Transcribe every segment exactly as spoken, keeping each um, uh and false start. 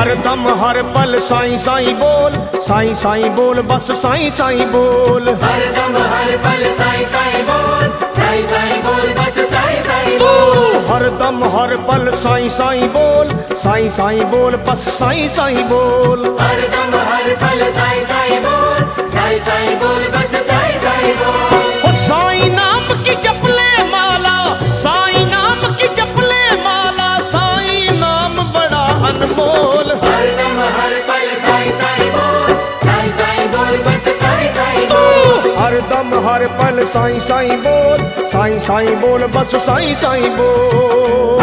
हर दम हर पल साईं साईं बोल, साईं साईं बोल, बस साईं साईं बोल। हर दम हर पल साईं साईं बोल, साईं साईं बोल, बस साईं साईं बोल। हर दम हर पल साईं साईं बोल, साईं साईं बोल, बस साईं साईं बोल। हर दम हर पल साईं साईं बोल, साईं साईं बोल, बस साईं साईं बोल। हो साईं नाम की जपले माला, साईं नाम की जपले माला, साईं नाम बड़ा अनमोल। हर दम हर पल साईं साईं बोल, साईं साईं बोल, बस साईं साईं बोल। हर दम हर पल साईं साईं बोल, साईं साईं बोल, बस साईं साईं बोल।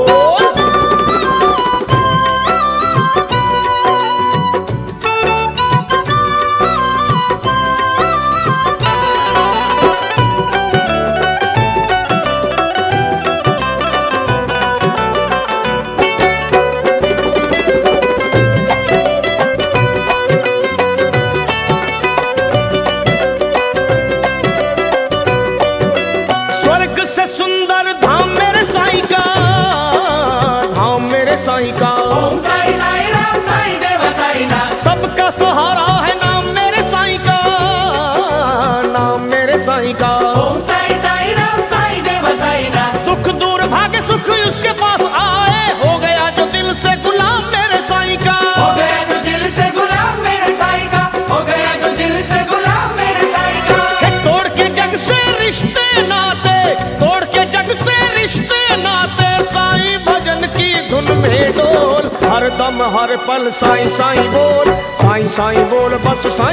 ओम साईं साईं राम साईं देव साईं नाम, सबका सहारा है नाम मेरे साईं का, नाम मेरे साईं का। ओम साईं साईं राम साईं देव साईं नाम, दुख दूर भागे सुख उसके पास आए, हो गया जो दिल से गुलाम मेरे साईं का। हो गया जो दिल से गुलाम मेरे साईं का, हो गया जो दिल से गुलाम मेरे साईं का। है तोड़ के जग से रिश्ते नाते, तोड़ के जग से रिश्ते नाते, साईं भजन की धुन में डोल। हर दम हर पल साईं साईं बोल, साईं साईं बोल, बस साईं